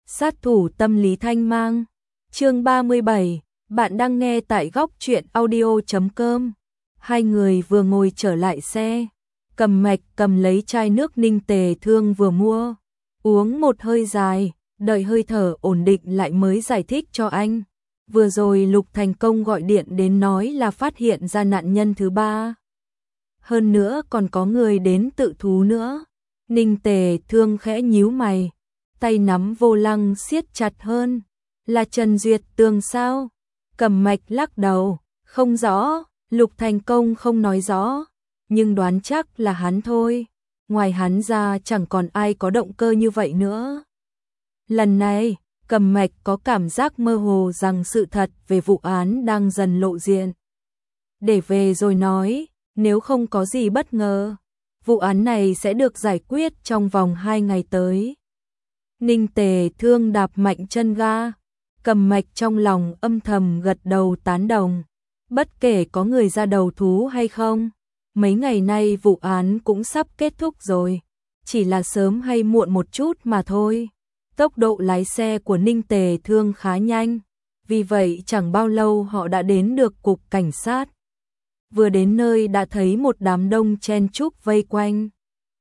Sát thủ tâm lý thanh mang. Chương 37, bạn đang nghe tại góc truyện audio.com. Hai người vừa ngồi trở lại xe, Cầm Mạch cầm lấy chai nước Ninh Tề Thương vừa mua, uống một hơi dài, đợi hơi thở ổn định lại mới giải thích cho anh. Vừa rồi Lục Thành Công gọi điện đến nói là phát hiện ra nạn nhân thứ ba. Hơn nữa còn có người đến tự thú nữa. Ninh Tề Thương khẽ nhíu mày, tay nắm vô lăng siết chặt hơn. Là Trần Duyệt Tường sao? Cầm Mạch lắc đầu, không rõ. Lục Thành Công không nói rõ, nhưng đoán chắc là hắn thôi. Ngoài hắn ra chẳng còn ai có động cơ như vậy nữa. Lần này, Cầm Mạch có cảm giác mơ hồ rằng sự thật về vụ án đang dần lộ diện. Để về rồi nói, nếu không có gì bất ngờ, vụ án này sẽ được giải quyết trong vòng 2 ngày tới. Ninh Tề Thương đạp mạnh chân ga, Cầm Mạch trong lòng âm thầm gật đầu tán đồng. Bất kể có người ra đầu thú hay không, mấy ngày nay vụ án cũng sắp kết thúc rồi, chỉ là sớm hay muộn một chút mà thôi. Tốc độ lái xe của Ninh Tề Thương khá nhanh, vì vậy chẳng bao lâu họ đã đến được cục cảnh sát. Vừa đến nơi đã thấy một đám đông chen chúc vây quanh.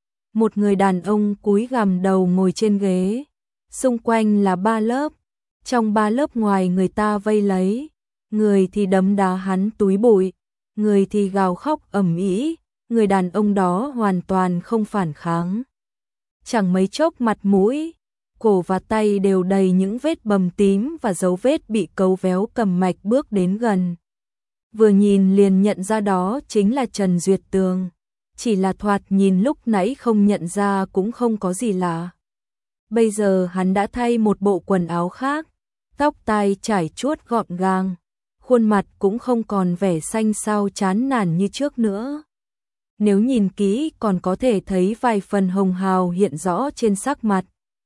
Một người đàn ông cúi gằm đầu ngồi trên ghế, xung quanh là 3 lớp. Trong 3 lớp ngoài người ta vây lấy, người thì đấm đá hắn túi bụi, người thì gào khóc ầm ĩ, người đàn ông đó hoàn toàn không phản kháng. Chẳng mấy chốc mặt mũi, cổ và tay đều đầy những vết bầm tím và dấu vết bị cấu véo. Cầm Mạch bước đến gần, vừa nhìn liền nhận ra đó chính là Trần Duyệt Tường, chỉ là thoạt nhìn lúc nãy không nhận ra cũng không có gì lạ. Bây giờ hắn đã thay một bộ quần áo khác, tóc tai trải chuốt gọn gàng, khuôn mặt cũng không còn vẻ xanh xao chán nản như trước nữa. Nếu nhìn kỹ còn có thể thấy vài phần hồng hào hiện rõ trên sắc mặt.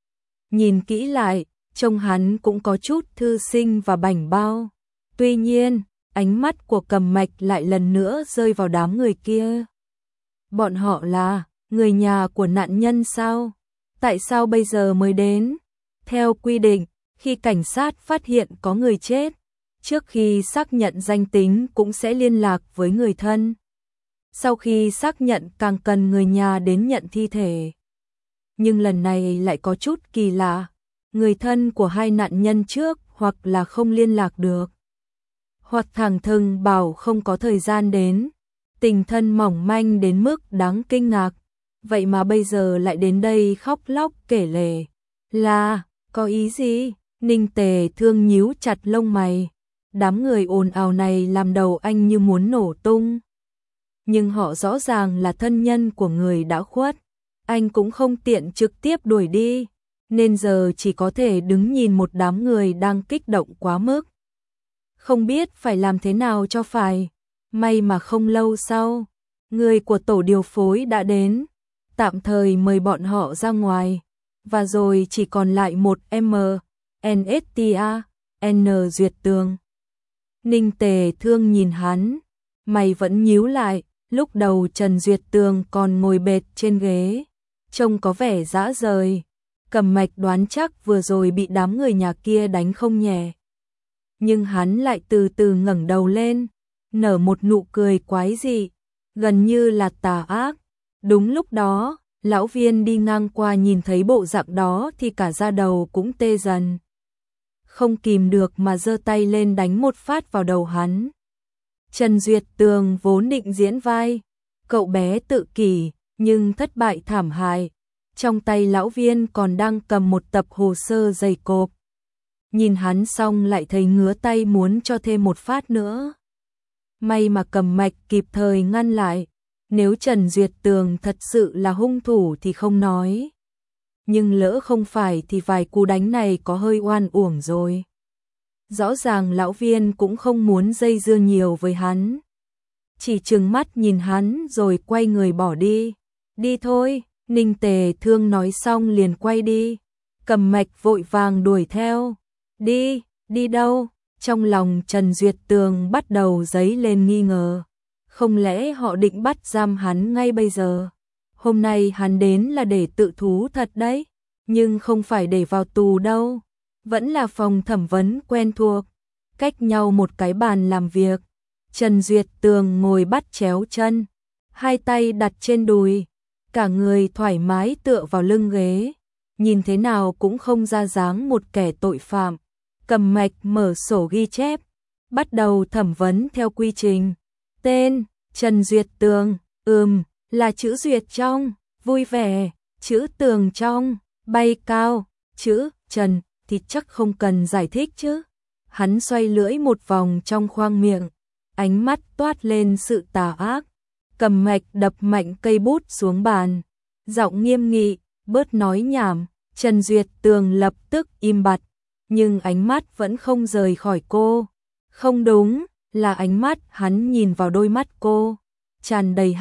Nhìn kỹ lại, trông hắn cũng có chút thư sinh và bảnh bao. Tuy nhiên, ánh mắt của Cầm Mạch lại lần nữa rơi vào đám người kia. Bọn họ là người nhà của nạn nhân sao? Tại sao bây giờ mới đến? Theo quy định, khi cảnh sát phát hiện có người chết, trước khi xác nhận danh tính cũng sẽ liên lạc với người thân. Sau khi xác nhận càng cần người nhà đến nhận thi thể. Nhưng lần này lại có chút kỳ lạ, người thân của hai nạn nhân trước hoặc là không liên lạc được, hoặc thẳng thừng bảo không có thời gian đến, tình thân mỏng manh đến mức đáng kinh ngạc. Vậy mà bây giờ lại đến đây khóc lóc kể lể. Là, có ý gì? Ninh Tề Thương nhíu chặt lông mày. Đám người ồn ào này làm đầu anh như muốn nổ tung. Nhưng họ rõ ràng là thân nhân của người đã khuất. Anh cũng không tiện trực tiếp đuổi đi, nên giờ chỉ có thể đứng nhìn một đám người đang kích động quá mức. Không biết phải làm thế nào cho phải. May mà không lâu sau, người của tổ điều phối đã đến, tạm thời mời bọn họ ra ngoài, và rồi chỉ còn lại một NSTA, N Duyệt Tường. Ninh Tề Thương nhìn hắn, mày vẫn nhíu lại. Lúc đầu Trần Duyệt Tường còn ngồi bệt trên ghế, trông có vẻ dã rời. Cầm Mạch đoán chắc vừa rồi bị đám người nhà kia đánh không nhẹ. Nhưng hắn lại từ từ ngẩng đầu lên, nở một nụ cười quái dị, gần như là tà ác. Đúng lúc đó, lão Viên đi ngang qua nhìn thấy bộ dạng đó thì cả da đầu cũng tê dần. Không kìm được mà giơ tay lên đánh một phát vào đầu hắn. Trần Duyệt Tường vốn định diễn vai cậu bé tự kỷ, nhưng thất bại thảm hại. Trong tay lão Viên còn đang cầm một tập hồ sơ dày cộp. Nhìn hắn xong lại thấy ngứa tay muốn cho thêm một phát nữa. May mà Cầm Mạch kịp thời ngăn lại. Nếu Trần Duyệt Tường thật sự là hung thủ thì không nói. Nhưng lỡ không phải thì vài cú đánh này có hơi oan uổng rồi. Rõ ràng lão Viên cũng không muốn dây dưa nhiều với hắn. Chỉ trừng mắt nhìn hắn rồi quay người bỏ đi. Đi thôi, Ninh Tề Thương nói xong liền quay đi. Cầm Mạch vội vàng đuổi theo. Đi, đi đâu? Trong lòng Trần Duyệt Tường bắt đầu dấy lên nghi ngờ. Không lẽ họ định bắt giam hắn ngay bây giờ? Hôm nay hắn đến là để tự thú thật đấy, nhưng không phải để vào tù đâu. Vẫn là phòng thẩm vấn quen thuộc, cách nhau một cái bàn làm việc. Trần Duyệt Tường ngồi bắt chéo chân, hai tay đặt trên đùi, cả người thoải mái tựa vào lưng ghế, nhìn thế nào cũng không ra dáng một kẻ tội phạm. Cầm mạch mở sổ ghi chép, bắt đầu thẩm vấn theo quy trình. Tên, Trần Duyệt Tường, là chữ Duyệt trong, vui vẻ, chữ Tường trong, bay cao, chữ Trần thì chắc không cần giải thích chứ. Hắn xoay lưỡi một vòng trong khoang miệng, ánh mắt toát lên sự tà ác. Cầm mạch đập mạnh cây bút xuống bàn, giọng nghiêm nghị, bớt nói nhảm. Trần Duyệt Tường lập tức im bặt, nhưng ánh mắt vẫn không rời khỏi cô. Không đúng, là ánh mắt hắn nhìn vào đôi mắt cô, tràn đầy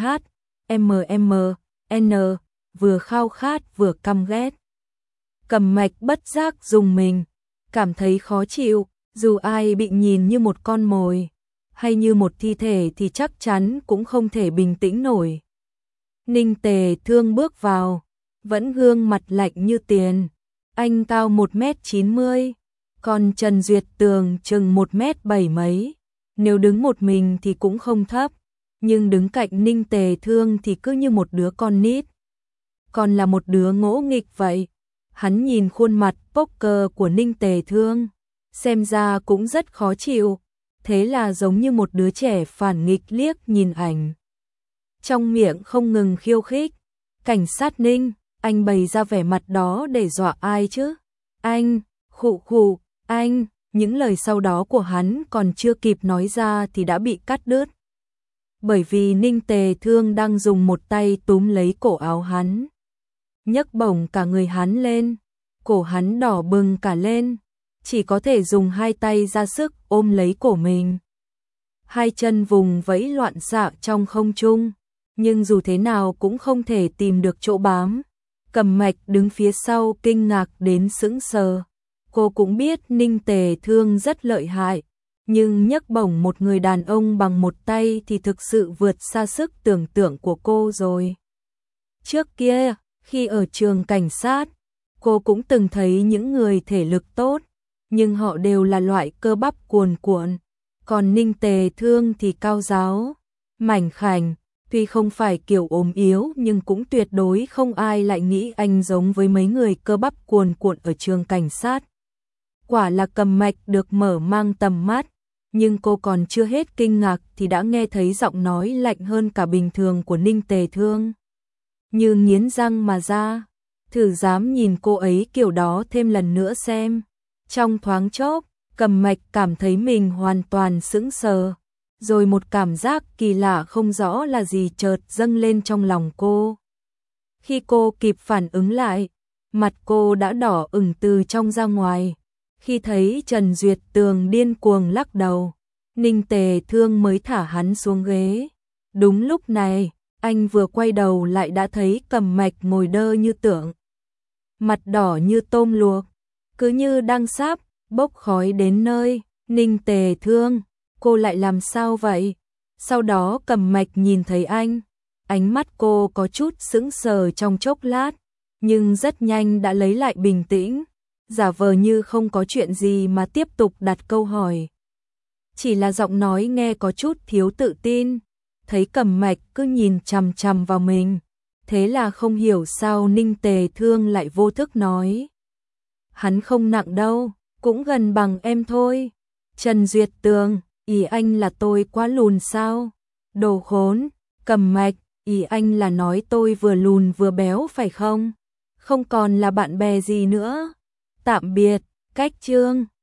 N, vừa khao khát vừa căm ghét. Cầm mạch bất giác dùng mình, cảm thấy khó chịu, dù ai bị nhìn như một con mồi, hay như một thi thể thì chắc chắn cũng không thể bình tĩnh nổi. Ninh Tề Thương bước vào, vẫn gương mặt lạnh như tiền. Anh cao 1m90, còn Trần Duyệt Tường chừng 1m7 mấy. Nếu đứng một mình thì cũng không thấp, nhưng đứng cạnh Ninh Tề Thương thì cứ như một đứa con nít. Còn là một đứa ngỗ nghịch vậy. Hắn nhìn khuôn mặt poker của Ninh Tề Thương, xem ra cũng rất khó chịu. Thế là giống như một đứa trẻ phản nghịch liếc nhìn ảnh. Trong miệng không ngừng khiêu khích. Cảnh sát Ninh, anh bày ra vẻ mặt đó để dọa ai chứ? Anh, khụ, anh, những lời sau đó của hắn còn chưa kịp nói ra thì đã bị cắt đứt. Bởi vì Ninh Tề Thương đang dùng một tay túm lấy cổ áo hắn, nhấc bổng cả người hắn lên, cổ hắn đỏ bừng cả lên, chỉ có thể dùng hai tay ra sức ôm lấy cổ mình. Hai chân vùng vẫy loạn xạ trong không trung, nhưng dù thế nào cũng không thể tìm được chỗ bám. Cầm mạch đứng phía sau kinh ngạc đến sững sờ. Cô cũng biết Ninh Tề Thương rất lợi hại, nhưng nhấc bổng một người đàn ông bằng một tay thì thực sự vượt xa sức tưởng tượng của cô rồi. Trước kia, khi ở trường cảnh sát, cô cũng từng thấy những người thể lực tốt, nhưng họ đều là loại cơ bắp cuồn cuộn. Còn Ninh Tề Thương thì cao ráo, mảnh khảnh, tuy không phải kiểu ốm yếu nhưng cũng tuyệt đối không ai lại nghĩ anh giống với mấy người cơ bắp cuồn cuộn ở trường cảnh sát. Quả là Cầm mạch được mở mang tầm mắt, nhưng cô còn chưa hết kinh ngạc thì đã nghe thấy giọng nói lạnh hơn cả bình thường của Ninh Tề Thương. Như nghiến răng mà ra, thử dám nhìn cô ấy kiểu đó thêm lần nữa xem. Trong thoáng chốc, Cầm mạch cảm thấy mình hoàn toàn sững sờ, rồi một cảm giác kỳ lạ không rõ là gì chợt dâng lên trong lòng cô. Khi cô kịp phản ứng lại, mặt cô đã đỏ ửng từ trong ra ngoài. Khi thấy Trần Duyệt Tường điên cuồng lắc đầu, Ninh Tề Thương mới thả hắn xuống ghế. Đúng lúc này, anh vừa quay đầu lại đã thấy Cầm mạch ngồi đơ như tượng, mặt đỏ như tôm luộc, cứ như đang sắp bốc khói đến nơi. Ninh Tề Thương, cô lại làm sao vậy? Sau đó Cầm mạch nhìn thấy anh, ánh mắt cô có chút sững sờ trong chốc lát, nhưng rất nhanh đã lấy lại bình tĩnh, giả vờ như không có chuyện gì mà tiếp tục đặt câu hỏi. Chỉ là giọng nói nghe có chút thiếu tự tin, thấy Cầm mạch cứ nhìn chằm chằm vào mình, thế là không hiểu sao Ninh Tề Thương lại vô thức nói. Hắn không nặng đâu, cũng gần bằng em thôi. Trần Duyệt Tường, ý anh là tôi quá lùn sao? Đồ khốn. Cầm mạch, ý anh là nói tôi vừa lùn vừa béo phải không? Không còn là bạn bè gì nữa. Tạm biệt, cách chương.